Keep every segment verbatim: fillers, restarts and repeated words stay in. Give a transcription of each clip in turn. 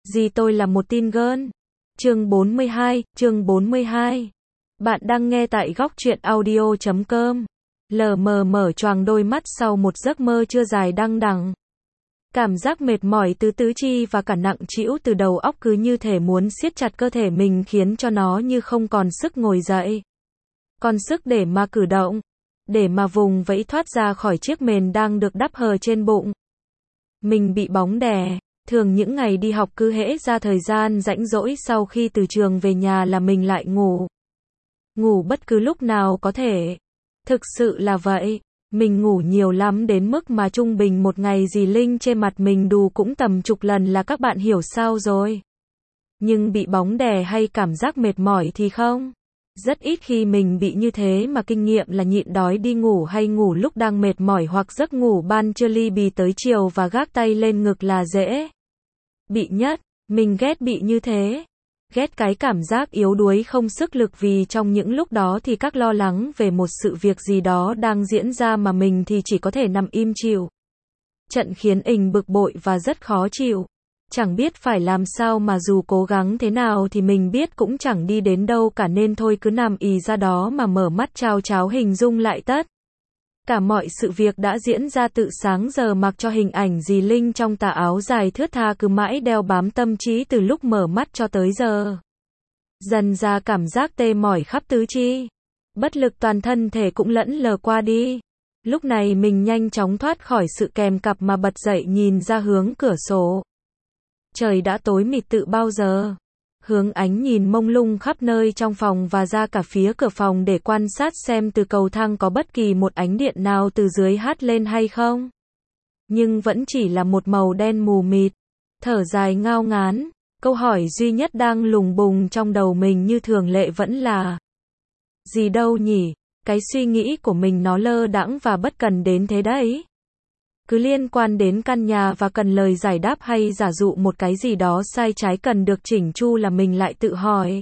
Gì tôi là một teen girl. Chương bốn mươi hai, chương bốn mươi hai. Bạn đang nghe tại góc truyện audio chấm com. Lờ mờ mở choàng đôi mắt sau một giấc mơ chưa dài đăng đằng. Cảm giác mệt mỏi từ tứ chi và cả nặng trĩu từ đầu óc cứ như thể muốn siết chặt cơ thể mình khiến cho nó như không còn sức ngồi dậy. Còn sức để mà cử động. Để mà vùng vẫy thoát ra khỏi chiếc mền đang được đắp hờ trên bụng. Mình bị bóng đè. Thường những ngày đi học cứ hễ ra thời gian rảnh rỗi sau khi từ trường về nhà là mình lại ngủ. Ngủ bất cứ lúc nào có thể. Thực sự là vậy. Mình ngủ nhiều lắm đến mức mà trung bình một ngày dì Linh trên mặt mình đù cũng tầm chục lần là các bạn hiểu sao rồi. Nhưng bị bóng đè hay cảm giác mệt mỏi thì không. Rất ít khi mình bị như thế mà kinh nghiệm là nhịn đói đi ngủ hay ngủ lúc đang mệt mỏi hoặc giấc ngủ ban trưa ly bì tới chiều và gác tay lên ngực là dễ. Bị nhất, mình ghét bị như thế. Ghét cái cảm giác yếu đuối không sức lực vì trong những lúc đó thì các lo lắng về một sự việc gì đó đang diễn ra mà mình thì chỉ có thể nằm im chịu. Trận khiến mình bực bội và rất khó chịu. Chẳng biết phải làm sao mà dù cố gắng thế nào thì mình biết cũng chẳng đi đến đâu cả nên thôi cứ nằm ì ra đó mà mở mắt chao cháo hình dung lại tất. Cả mọi sự việc đã diễn ra từ sáng giờ mặc cho hình ảnh dì Linh trong tà áo dài thướt tha cứ mãi đeo bám tâm trí từ lúc mở mắt cho tới giờ. Dần ra cảm giác tê mỏi khắp tứ chi. Bất lực toàn thân thể cũng lẫn lờ qua đi. Lúc này mình nhanh chóng thoát khỏi sự kèm cặp mà bật dậy nhìn ra hướng cửa sổ. Trời đã tối mịt từ bao giờ. Hướng ánh nhìn mông lung khắp nơi trong phòng và ra cả phía cửa phòng để quan sát xem từ cầu thang có bất kỳ một ánh điện nào từ dưới hát lên hay không. Nhưng vẫn chỉ là một màu đen mù mịt. Thở dài ngao ngán. Câu hỏi duy nhất đang lùng bùng trong đầu mình như thường lệ vẫn là gì đâu nhỉ? Cái suy nghĩ của mình nó lơ đãng và bất cần đến thế đấy. Cứ liên quan đến căn nhà và cần lời giải đáp hay giả dụ một cái gì đó sai trái cần được chỉnh chu là mình lại tự hỏi.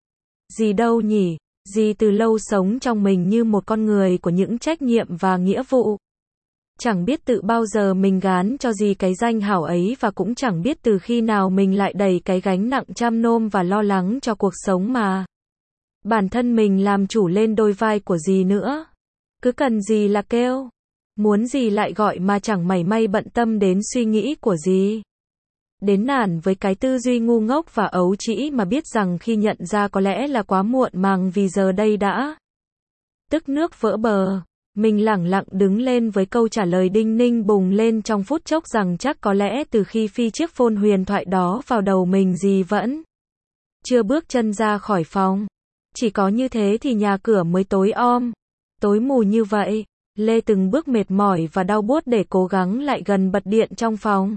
Gì đâu nhỉ? Gì từ lâu sống trong mình như một con người của những trách nhiệm và nghĩa vụ. Chẳng biết tự bao giờ mình gán cho gì cái danh hảo ấy và cũng chẳng biết từ khi nào mình lại đầy cái gánh nặng chăm nom và lo lắng cho cuộc sống mà. Bản thân mình làm chủ lên đôi vai của gì nữa. Cứ cần gì là kêu. Muốn gì lại gọi mà chẳng mảy may bận tâm đến suy nghĩ của gì. Đến nản với cái tư duy ngu ngốc và ấu trĩ mà biết rằng khi nhận ra có lẽ là quá muộn màng vì giờ đây đã tức nước vỡ bờ. Mình lẳng lặng đứng lên với câu trả lời đinh ninh bùng lên trong phút chốc rằng chắc có lẽ từ khi phi chiếc phone huyền thoại đó vào đầu mình gì vẫn chưa bước chân ra khỏi phòng. Chỉ có như thế thì nhà cửa mới tối om, tối mù như vậy. Lê từng bước mệt mỏi và đau buốt để cố gắng lại gần bật điện trong phòng.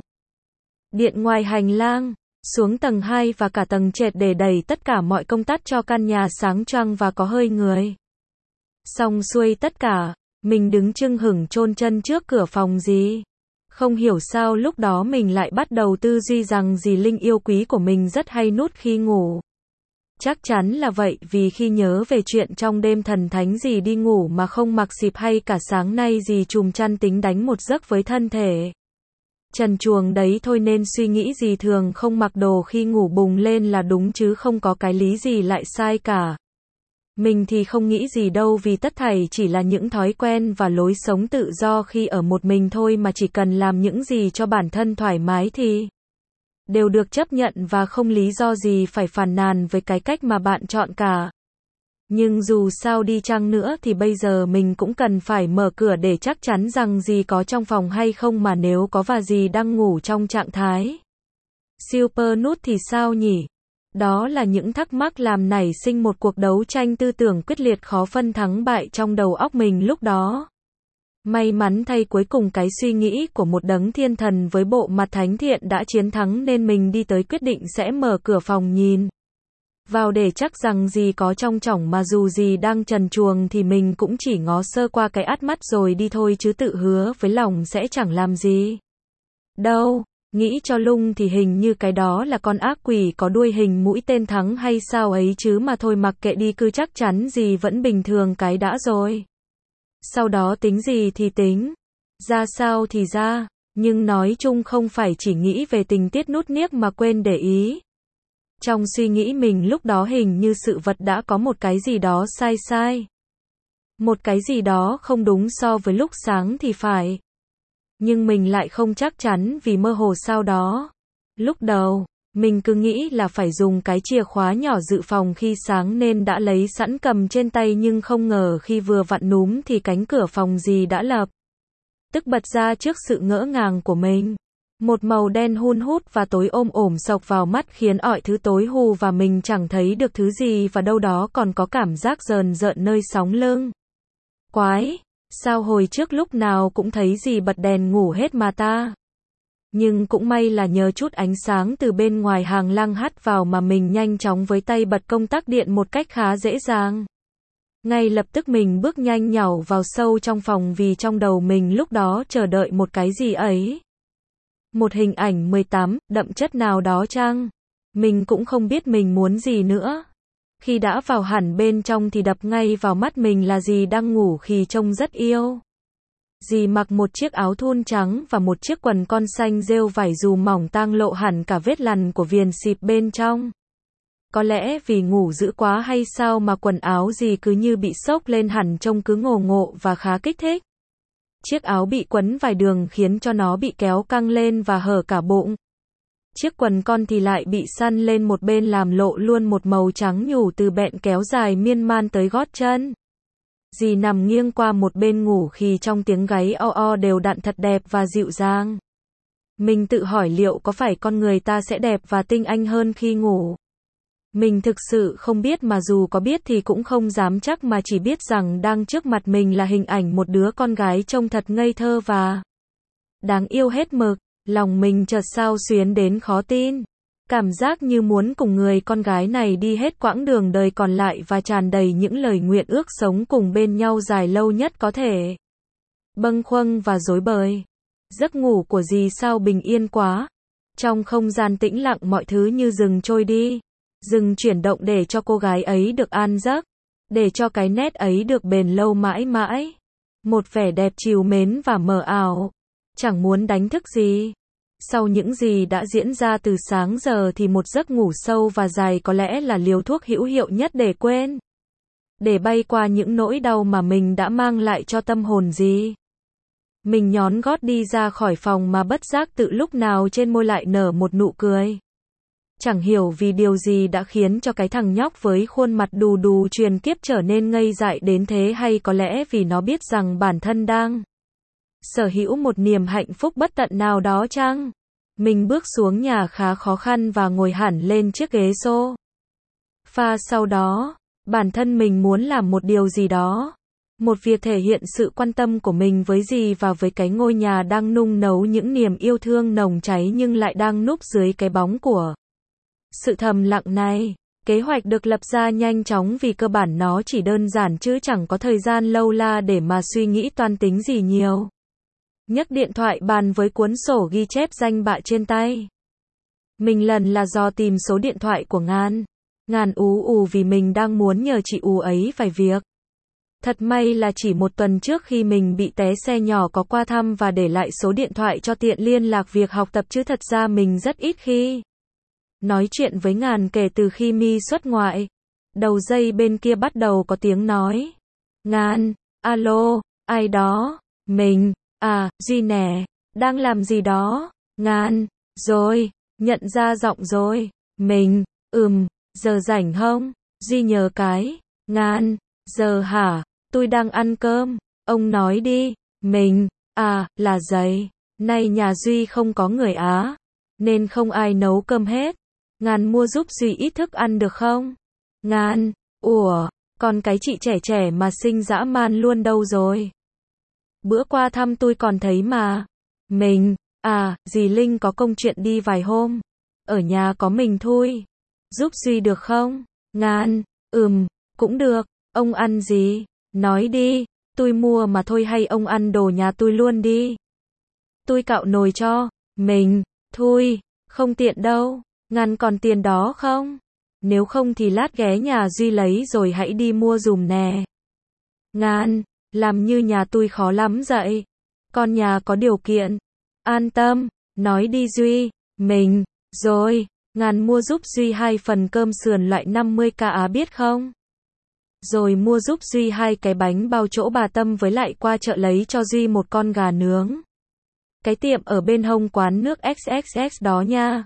Điện ngoài hành lang, xuống tầng hai và cả tầng trệt để đẩy tất cả mọi công tắc cho căn nhà sáng choang và có hơi người. Xong xuôi tất cả, mình đứng chưng hửng chôn chân trước cửa phòng dì. Không hiểu sao lúc đó mình lại bắt đầu tư duy rằng dì Linh yêu quý của mình rất hay nút khi ngủ. Chắc chắn là vậy vì khi nhớ về chuyện trong đêm thần thánh dì đi ngủ mà không mặc xịp hay cả sáng nay dì chùm chăn tính đánh một giấc với thân thể trần truồng đấy thôi nên suy nghĩ dì thường không mặc đồ khi ngủ bùng lên là đúng chứ không có cái lý gì lại sai cả. Mình thì không nghĩ gì đâu vì tất thảy chỉ là những thói quen và lối sống tự do khi ở một mình thôi mà chỉ cần làm những gì cho bản thân thoải mái thì đều được chấp nhận và không lý do gì phải phàn nàn với cái cách mà bạn chọn cả. Nhưng dù sao đi chăng nữa thì bây giờ mình cũng cần phải mở cửa để chắc chắn rằng dì có trong phòng hay không mà nếu có và dì đang ngủ trong trạng thái super nút thì sao nhỉ? Đó là những thắc mắc làm nảy sinh một cuộc đấu tranh tư tưởng quyết liệt khó phân thắng bại trong đầu óc mình lúc đó. May mắn thay cuối cùng cái suy nghĩ của một đấng thiên thần với bộ mặt thánh thiện đã chiến thắng nên mình đi tới quyết định sẽ mở cửa phòng nhìn vào để chắc rằng dì có trong chổng mà dù dì đang trần truồng thì mình cũng chỉ ngó sơ qua cái át mắt rồi đi thôi chứ tự hứa với lòng sẽ chẳng làm gì. Đâu, nghĩ cho lung thì hình như cái đó là con ác quỷ có đuôi hình mũi tên thắng hay sao ấy chứ mà thôi mặc kệ đi cứ chắc chắn dì vẫn bình thường cái đã rồi. Sau đó tính gì thì tính, ra sao thì ra, Nhưng nói chung không phải chỉ nghĩ về tình tiết nút niếc mà quên để ý. Trong suy nghĩ mình lúc đó hình như sự vật đã có một cái gì đó sai sai. Một cái gì đó không đúng so với lúc sáng thì phải. Nhưng mình lại không chắc chắn vì mơ hồ sau đó. Lúc đầu, mình cứ nghĩ là phải dùng cái chìa khóa nhỏ dự phòng khi sáng nên đã lấy sẵn cầm trên tay, nhưng không ngờ khi vừa vặn núm thì cánh cửa phòng gì đã lập tức bật ra trước sự ngỡ ngàng của mình. Một màu đen hun hút và tối ôm ổm xộc vào mắt khiến mọi thứ tối hù và mình chẳng thấy được thứ gì, và đâu đó còn có cảm giác rờn rợn nơi sống lưng. Quái, sao hồi trước lúc nào cũng thấy gì bật đèn ngủ hết mà ta. Nhưng cũng may là nhờ chút ánh sáng từ bên ngoài hàng lang hắt vào mà mình nhanh chóng với tay bật công tắc điện một cách khá dễ dàng. Ngay lập tức mình bước nhanh nhảu vào sâu trong phòng vì trong đầu mình lúc đó chờ đợi một cái gì ấy. Một hình ảnh mười tám, đậm chất nào đó chăng? Mình cũng không biết mình muốn gì nữa. Khi đã vào hẳn bên trong thì đập ngay vào mắt mình là dì đang ngủ khi trông rất yêu. Dì mặc một chiếc áo thun trắng và một chiếc quần con xanh rêu vải dù mỏng tang lộ hẳn cả vết lằn của viền xịp bên trong. Có lẽ vì ngủ dữ quá hay sao mà quần áo dì cứ như bị xốc lên hẳn, trông cứ ngổ ngộ và khá kích thích. Chiếc áo bị quấn vài đường khiến cho nó bị kéo căng lên và hở cả bụng. Chiếc quần con thì lại bị săn lên một bên làm lộ luôn một màu trắng nhủ từ bẹn kéo dài miên man tới gót chân. Dì nằm nghiêng qua một bên ngủ khi trong tiếng gáy o o đều đặn thật đẹp và dịu dàng. Mình tự hỏi liệu có phải con người ta sẽ đẹp và tinh anh hơn khi ngủ. Mình thực sự không biết, mà dù có biết thì cũng không dám chắc, mà chỉ biết rằng đang trước mặt mình là hình ảnh một đứa con gái trông thật ngây thơ và đáng yêu hết mực. Lòng mình chợt xao xuyến đến khó tin. Cảm giác như muốn cùng người con gái này đi hết quãng đường đời còn lại và tràn đầy những lời nguyện ước sống cùng bên nhau dài lâu nhất có thể. Bâng khuâng và rối bời. Giấc ngủ của dì sao bình yên quá. Trong không gian tĩnh lặng mọi thứ như dừng trôi đi. Dừng chuyển động để cho cô gái ấy được an giấc. Để cho cái nét ấy được bền lâu mãi mãi. Một vẻ đẹp trìu mến và mờ ảo. Chẳng muốn đánh thức gì. Sau những gì đã diễn ra từ sáng giờ thì một giấc ngủ sâu và dài có lẽ là liều thuốc hữu hiệu nhất để quên. Để bay qua những nỗi đau mà mình đã mang lại cho tâm hồn gì. Mình nhón gót đi ra khỏi phòng mà bất giác tự lúc nào trên môi lại nở một nụ cười. Chẳng hiểu vì điều gì đã khiến cho cái thằng nhóc với khuôn mặt đù đù truyền kiếp trở nên ngây dại đến thế, hay có lẽ vì nó biết rằng bản thân đang sở hữu một niềm hạnh phúc bất tận nào đó chăng? Mình bước xuống nhà khá khó khăn và ngồi hẳn lên chiếc ghế xô pha. Sau đó, bản thân mình muốn làm một điều gì đó. Một việc thể hiện sự quan tâm của mình với dì và với cái ngôi nhà đang nung nấu những niềm yêu thương nồng cháy nhưng lại đang núp dưới cái bóng của sự thầm lặng này. Kế hoạch được lập ra nhanh chóng vì cơ bản nó chỉ đơn giản chứ chẳng có thời gian lâu la để mà suy nghĩ toan tính gì nhiều. Nhấc điện thoại bàn với cuốn sổ ghi chép danh bạ trên tay. Mình lần là do tìm số điện thoại của Ngàn. Ngàn ú ù vì mình đang muốn nhờ chị ú ấy vài việc. Thật may là chỉ một tuần trước khi mình bị té xe nhỏ có qua thăm và để lại số điện thoại cho tiện liên lạc việc học tập, chứ thật ra mình rất ít khi nói chuyện với Ngàn kể từ khi mi xuất ngoại. Đầu dây bên kia bắt đầu có tiếng nói. Ngàn, alo, ai đó? Mình, à, Duy nè, đang làm gì đó? Ngàn, rồi, nhận ra giọng rồi. Mình, ừm, giờ rảnh không? Duy nhờ cái. Ngàn, giờ hả? Tôi đang ăn cơm. Ông nói đi. Mình, à, là giấy. Nay nhà Duy không có người Á, nên không ai nấu cơm hết. Ngàn mua giúp Duy ít thức ăn được không? Ngàn, ủa, còn cái chị trẻ trẻ mà xinh dã man luôn đâu rồi? Bữa qua thăm tôi còn thấy mà. Mình, à, dì Linh có công chuyện đi vài hôm. Ở nhà có mình thôi. Giúp Duy được không? Ngàn, ừm, cũng được. Ông ăn gì? Nói đi, tôi mua mà thôi hay ông ăn đồ nhà tôi luôn đi. Tôi cạo nồi cho. Mình, thôi, không tiện đâu. Ngàn còn tiền đó không? Nếu không thì lát ghé nhà Duy lấy rồi hãy đi mua dùm nè. Ngàn, làm như nhà tôi khó lắm vậy. Con nhà có điều kiện. An tâm, nói đi Duy, mình, rồi, Ngàn mua giúp Duy hai phần cơm sườn loại năm mươi k á biết không? Rồi mua giúp Duy hai cái bánh bao chỗ bà Tâm với lại qua chợ lấy cho Duy một con gà nướng. Cái tiệm ở bên hông quán nước ích ích ích đó nha.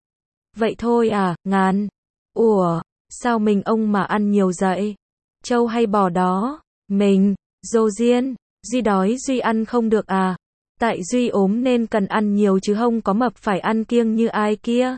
Vậy thôi à, Ngàn. Ủa, sao mình ông mà ăn nhiều vậy? Trâu hay bò đó? Mình, dô diên, Duy đói Duy ăn không được à? Tại Duy ốm nên cần ăn nhiều chứ không có mập phải ăn kiêng như ai kia.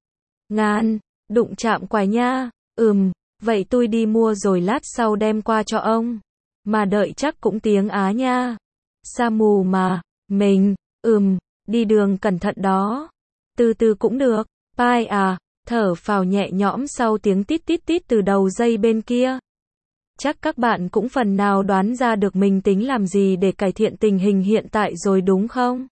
Ngàn, đụng chạm quài nha. Ừm, vậy tôi đi mua rồi lát sau đem qua cho ông. Mà đợi chắc cũng tiếng Á nha. Sa mù mà. Mình, ừm, đi đường cẩn thận đó. Từ từ cũng được. Bye à, thở phào nhẹ nhõm sau tiếng tít tít tít từ đầu dây bên kia. Chắc các bạn cũng phần nào đoán ra được mình tính làm gì để cải thiện tình hình hiện tại rồi đúng không?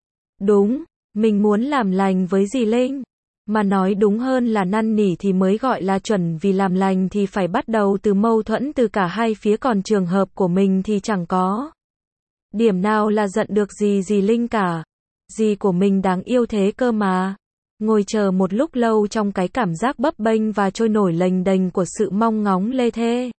Đúng, mình muốn làm lành với dì Linh. Mà nói đúng hơn là năn nỉ thì mới gọi là chuẩn, vì làm lành thì phải bắt đầu từ mâu thuẫn từ cả hai phía, còn trường hợp của mình thì chẳng có điểm nào là giận được gì dì Linh cả. Dì của mình đáng yêu thế cơ mà. Ngồi chờ một lúc lâu trong cái cảm giác bấp bênh và trôi nổi lềnh đềnh của sự mong ngóng lê thê.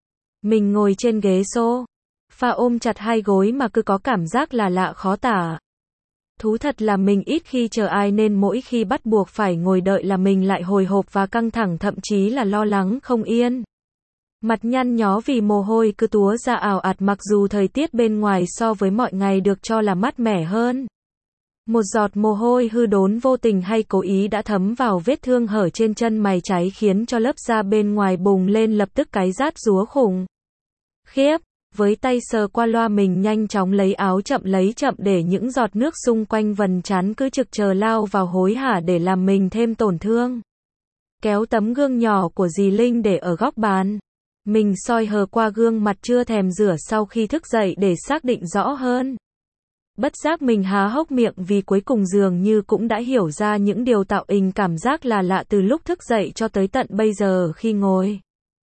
Mình ngồi trên ghế xô pha ôm chặt hai gối mà cứ có cảm giác là lạ khó tả. Thú thật là mình ít khi chờ ai nên mỗi khi bắt buộc phải ngồi đợi là mình lại hồi hộp và căng thẳng, thậm chí là lo lắng không yên. Mặt nhăn nhó vì mồ hôi cứ túa ra ào ạt mặc dù thời tiết bên ngoài so với mọi ngày được cho là mát mẻ hơn. Một giọt mồ hôi hư đốn vô tình hay cố ý đã thấm vào vết thương hở trên chân mày trái khiến cho lớp da bên ngoài bùng lên lập tức cái rát rúa khủng khiếp. Với tay sờ qua loa mình nhanh chóng lấy áo chậm lấy chậm để những giọt nước xung quanh vần trán cứ trực chờ lao vào hối hả để làm mình thêm tổn thương. Kéo tấm gương nhỏ của dì Linh để ở góc bàn. Mình soi hờ qua gương mặt chưa thèm rửa sau khi thức dậy để xác định rõ hơn. Bất giác mình há hốc miệng vì cuối cùng dường như cũng đã hiểu ra những điều tạo hình cảm giác là lạ từ lúc thức dậy cho tới tận bây giờ khi ngồi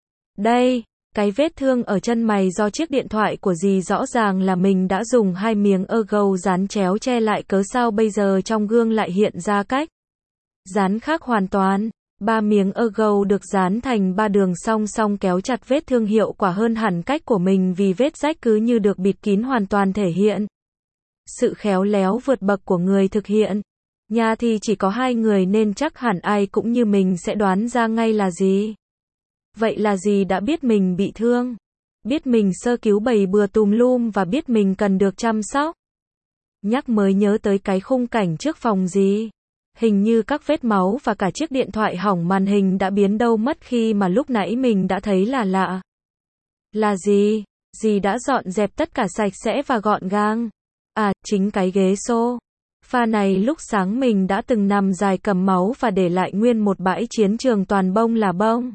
đây. Cái vết thương ở chân mày do chiếc điện thoại của dì rõ ràng là mình đã dùng hai miếng ơ gâu dán chéo che lại, cớ sao bây giờ trong gương lại hiện ra cách dán khác hoàn toàn. Ba miếng ơ gâu được dán thành ba đường song song kéo chặt vết thương hiệu quả hơn hẳn cách của mình vì vết rách cứ như được bịt kín hoàn toàn, thể hiện sự khéo léo vượt bậc của người thực hiện. Nhà thì chỉ có hai người nên chắc hẳn ai cũng như mình sẽ đoán ra ngay là gì. Vậy là dì đã biết mình bị thương, biết mình sơ cứu bầy bừa tùm lum và biết mình cần được chăm sóc. Nhắc mới nhớ tới cái khung cảnh trước phòng dì. Hình như các vết máu và cả chiếc điện thoại hỏng màn hình đã biến đâu mất khi mà lúc nãy mình đã thấy là lạ. Là gì? Dì đã dọn dẹp tất cả sạch sẽ và gọn gàng. À, chính cái ghế xô pha này lúc sáng mình đã từng nằm dài cầm máu và để lại nguyên một bãi chiến trường toàn bông là bông.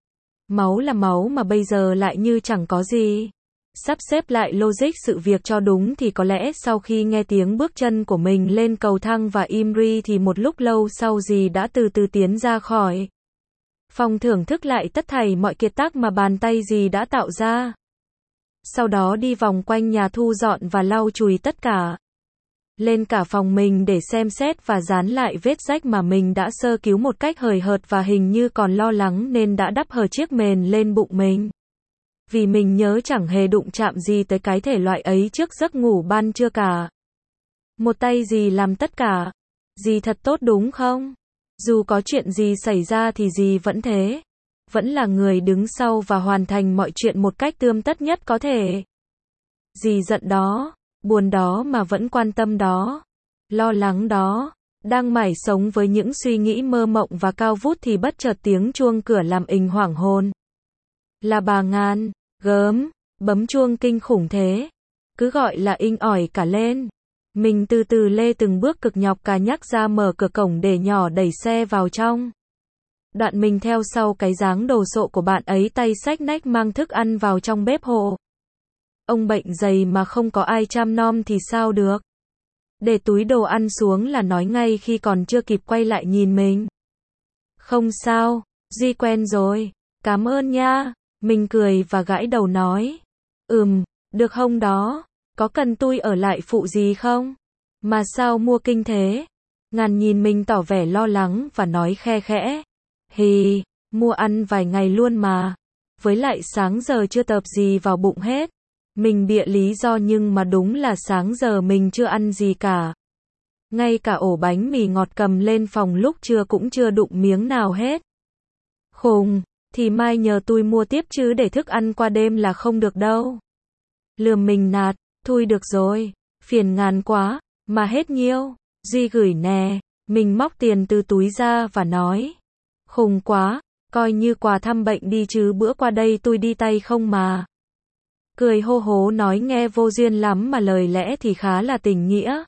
Máu là máu mà bây giờ lại như chẳng có gì. Sắp xếp lại logic sự việc cho đúng thì có lẽ sau khi nghe tiếng bước chân của mình lên cầu thang và im ri thì một lúc lâu sau dì đã từ từ tiến ra khỏi phòng, thưởng thức lại tất thảy mọi kiệt tác mà bàn tay dì đã tạo ra. Sau đó đi vòng quanh nhà thu dọn và lau chùi tất cả lên cả phòng mình để xem xét và dán lại vết rách mà mình đã sơ cứu một cách hời hợt và hình như còn lo lắng nên đã đắp hờ chiếc mền lên bụng mình. Vì mình nhớ chẳng hề đụng chạm gì tới cái thể loại ấy trước giấc ngủ ban trưa cả. Một tay dì làm tất cả. Dì thật tốt đúng không? Dù có chuyện gì xảy ra thì dì vẫn thế. Vẫn là người đứng sau và hoàn thành mọi chuyện một cách tươm tất nhất có thể. Dì giận đó, buồn đó mà vẫn quan tâm đó, lo lắng đó, đang mải sống với những suy nghĩ mơ mộng và cao vút thì bất chợt tiếng chuông cửa làm ình hoảng hồn. Là bà Ngàn, gớm, bấm chuông kinh khủng thế, cứ gọi là inh ỏi cả lên. Mình từ từ lê từng bước cực nhọc cà nhắc ra mở cửa cổng để nhỏ đẩy xe vào trong. Đoạn mình theo sau cái dáng đồ sộ của bạn ấy, tay xách nách mang thức ăn vào trong bếp hộ. Ông bệnh dày mà không có ai chăm nom thì sao được. Để túi đồ ăn xuống là nói ngay khi còn chưa kịp quay lại nhìn mình. Không sao, Duy quen rồi, cảm ơn nha. Mình cười và gãi đầu nói. Ừm, được không đó, có cần tôi ở lại phụ gì không? Mà sao mua kinh thế? Ngàn nhìn mình tỏ vẻ lo lắng và nói khe khẽ. Hì, mua ăn vài ngày luôn mà. Với lại sáng giờ chưa tập gì vào bụng hết. Mình bịa lý do nhưng mà đúng là sáng giờ mình chưa ăn gì cả. Ngay cả ổ bánh mì ngọt cầm lên phòng lúc trưa cũng chưa đụng miếng nào hết. Khùng, thì mai nhờ tôi mua tiếp chứ để thức ăn qua đêm là không được đâu. Lườm mình nạt, thôi được rồi, phiền ngàn quá, mà hết nhiêu, Duy gửi nè, mình móc tiền từ túi ra và nói. Khùng quá, coi như quà thăm bệnh đi chứ bữa qua đây tôi đi tay không mà. Cười hô hố nói nghe vô duyên lắm mà lời lẽ thì khá là tình nghĩa.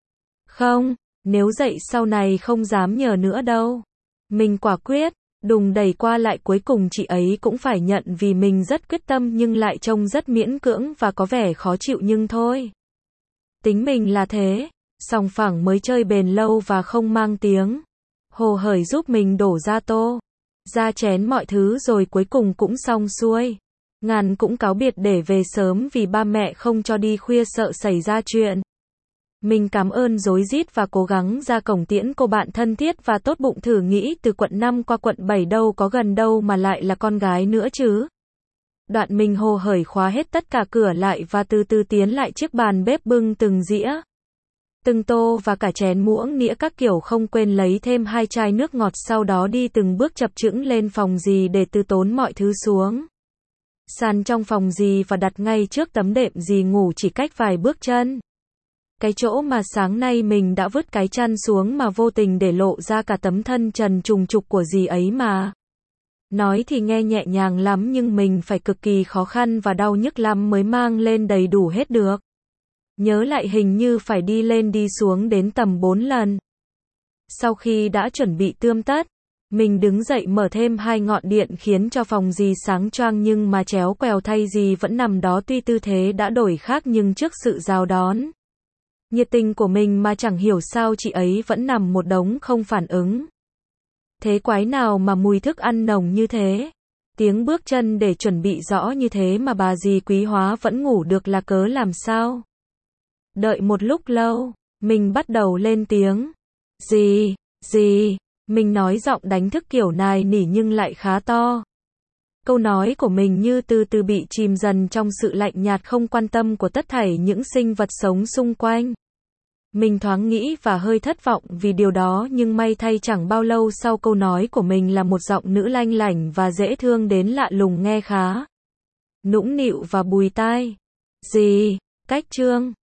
Không, nếu dậy sau này không dám nhờ nữa đâu. Mình quả quyết, đùng đẩy qua lại cuối cùng chị ấy cũng phải nhận vì mình rất quyết tâm nhưng lại trông rất miễn cưỡng và có vẻ khó chịu nhưng thôi. Tính mình là thế, sòng phẳng mới chơi bền lâu và không mang tiếng. Hồ hởi giúp mình đổ ra tô, ra chén mọi thứ rồi cuối cùng cũng xong xuôi. Ngàn cũng cáo biệt để về sớm vì ba mẹ không cho đi khuya sợ xảy ra chuyện. Mình cảm ơn rối rít và cố gắng ra cổng tiễn cô bạn thân thiết và tốt bụng thử nghĩ từ quận năm qua quận bảy đâu có gần đâu mà lại là con gái nữa chứ. Đoạn mình hồ hởi khóa hết tất cả cửa lại và từ từ tiến lại chiếc bàn bếp bưng từng dĩa, từng tô và cả chén muỗng nĩa các kiểu không quên lấy thêm hai chai nước ngọt sau đó đi từng bước chập chững lên phòng dì để từ tốn mọi thứ xuống. Sàn trong phòng dì và đặt ngay trước tấm đệm dì ngủ chỉ cách vài bước chân. Cái chỗ mà sáng nay mình đã vứt cái chăn xuống mà vô tình để lộ ra cả tấm thân trần trùng trục của dì ấy mà. Nói thì nghe nhẹ nhàng lắm nhưng mình phải cực kỳ khó khăn và đau nhức lắm mới mang lên đầy đủ hết được. Nhớ lại hình như phải đi lên đi xuống đến tầm bốn lần. Sau khi đã chuẩn bị tươm tất, mình đứng dậy mở thêm hai ngọn điện khiến cho phòng dì sáng choang nhưng mà chéo quèo thay dì vẫn nằm đó tuy tư thế đã đổi khác nhưng trước sự chào đón nhiệt tình của mình mà chẳng hiểu sao chị ấy vẫn nằm một đống không phản ứng. Thế quái nào mà mùi thức ăn nồng như thế? Tiếng bước chân để chuẩn bị rõ như thế mà bà dì Quý Hóa vẫn ngủ được là cớ làm sao? Đợi một lúc lâu, mình bắt đầu lên tiếng. Dì, dì, mình nói giọng đánh thức kiểu nài nỉ nhưng lại khá to. Câu nói của mình như từ từ bị chìm dần trong sự lạnh nhạt không quan tâm của tất thảy những sinh vật sống xung quanh. Mình thoáng nghĩ và hơi thất vọng vì điều đó nhưng may thay chẳng bao lâu sau câu nói của mình là một giọng nữ lanh lảnh và dễ thương đến lạ lùng nghe khá nũng nịu và bùi tai. Dì, cách trương.